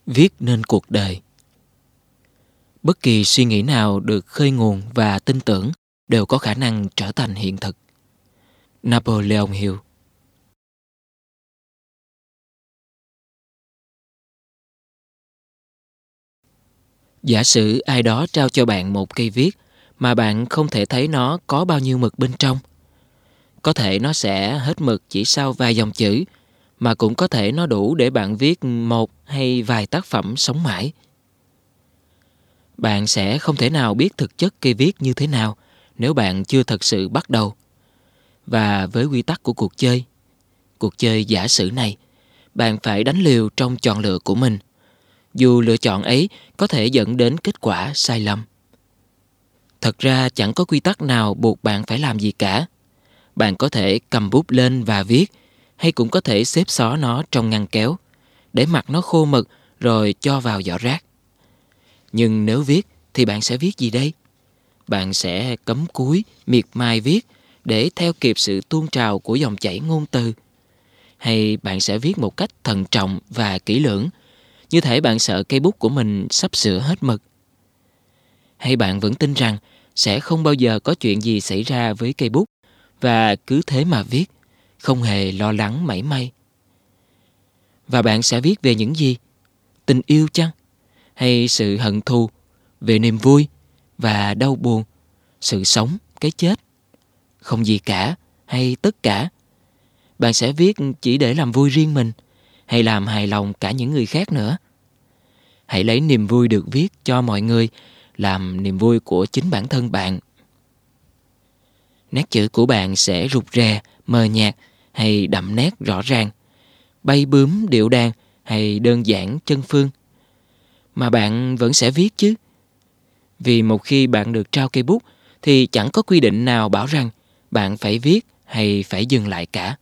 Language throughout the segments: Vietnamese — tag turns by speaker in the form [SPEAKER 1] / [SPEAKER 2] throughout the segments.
[SPEAKER 1] Viết nên cuộc đời. Bất kỳ suy nghĩ nào được khơi nguồn và tin tưởng đều có khả năng trở thành hiện thực. Napoleon Hill. Giả sử ai đó trao cho bạn một cây viết mà bạn không thể thấy nó có bao nhiêu mực bên trong. Có thể nó sẽ hết mực chỉ sau vài dòng chữ, mà cũng có thể nó đủ để bạn viết một hay vài tác phẩm sống mãi. Bạn sẽ không thể nào biết thực chất cây viết như thế nào nếu bạn chưa thật sự bắt đầu. Và với quy tắc của cuộc chơi giả sử này, bạn phải đánh liều trong chọn lựa của mình, dù lựa chọn ấy có thể dẫn đến kết quả sai lầm. Thật ra chẳng có quy tắc nào buộc bạn phải làm gì cả. Bạn có thể cầm bút lên và viết, hay cũng có thể xếp xó nó trong ngăn kéo, để mặc nó khô mực rồi cho vào giỏ rác. Nhưng nếu viết thì bạn sẽ viết gì đây? Bạn sẽ cắm cúi, miệt mài viết để theo kịp sự tuôn trào của dòng chảy ngôn từ. Hay bạn sẽ viết một cách thận trọng và kỹ lưỡng, như thể bạn sợ cây bút của mình sắp sửa hết mực. Hay bạn vẫn tin rằng sẽ không bao giờ có chuyện gì xảy ra với cây bút và cứ thế mà viết, không hề lo lắng mảy may? Và bạn sẽ viết về những gì? Tình yêu chăng? Hay sự hận thù? Về niềm vui và đau buồn? Sự sống, cái chết? Không gì cả hay tất cả? Bạn sẽ viết chỉ để làm vui riêng mình, hay làm hài lòng cả những người khác nữa? Hãy lấy niềm vui được viết cho mọi người làm niềm vui của chính bản thân bạn. Nét chữ của bạn sẽ rụt rè, mờ nhạt hay đậm nét rõ ràng, bay bướm điệu đàn hay đơn giản chân phương. Mà bạn vẫn sẽ viết chứ. Vì một khi bạn được trao cây bút thì chẳng có quy định nào bảo rằng bạn phải viết hay phải dừng lại cả.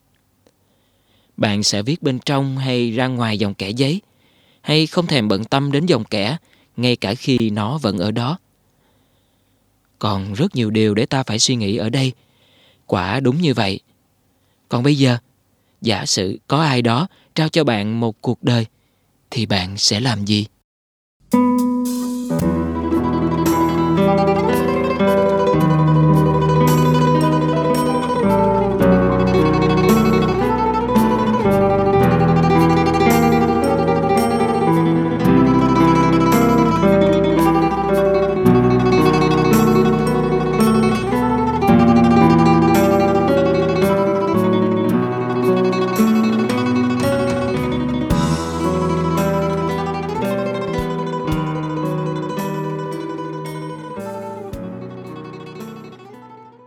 [SPEAKER 1] Bạn sẽ viết bên trong hay ra ngoài dòng kẻ giấy, hay không thèm bận tâm đến dòng kẻ, ngay cả khi nó vẫn ở đó. Còn rất nhiều điều để ta phải suy nghĩ ở đây. Quả đúng như vậy. Còn bây giờ, giả sử có ai đó trao cho bạn một cuộc đời, thì bạn sẽ làm gì?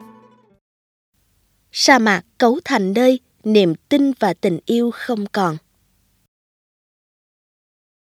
[SPEAKER 2] Sa mạc cấu thành nơi niềm tin và tình yêu không còn.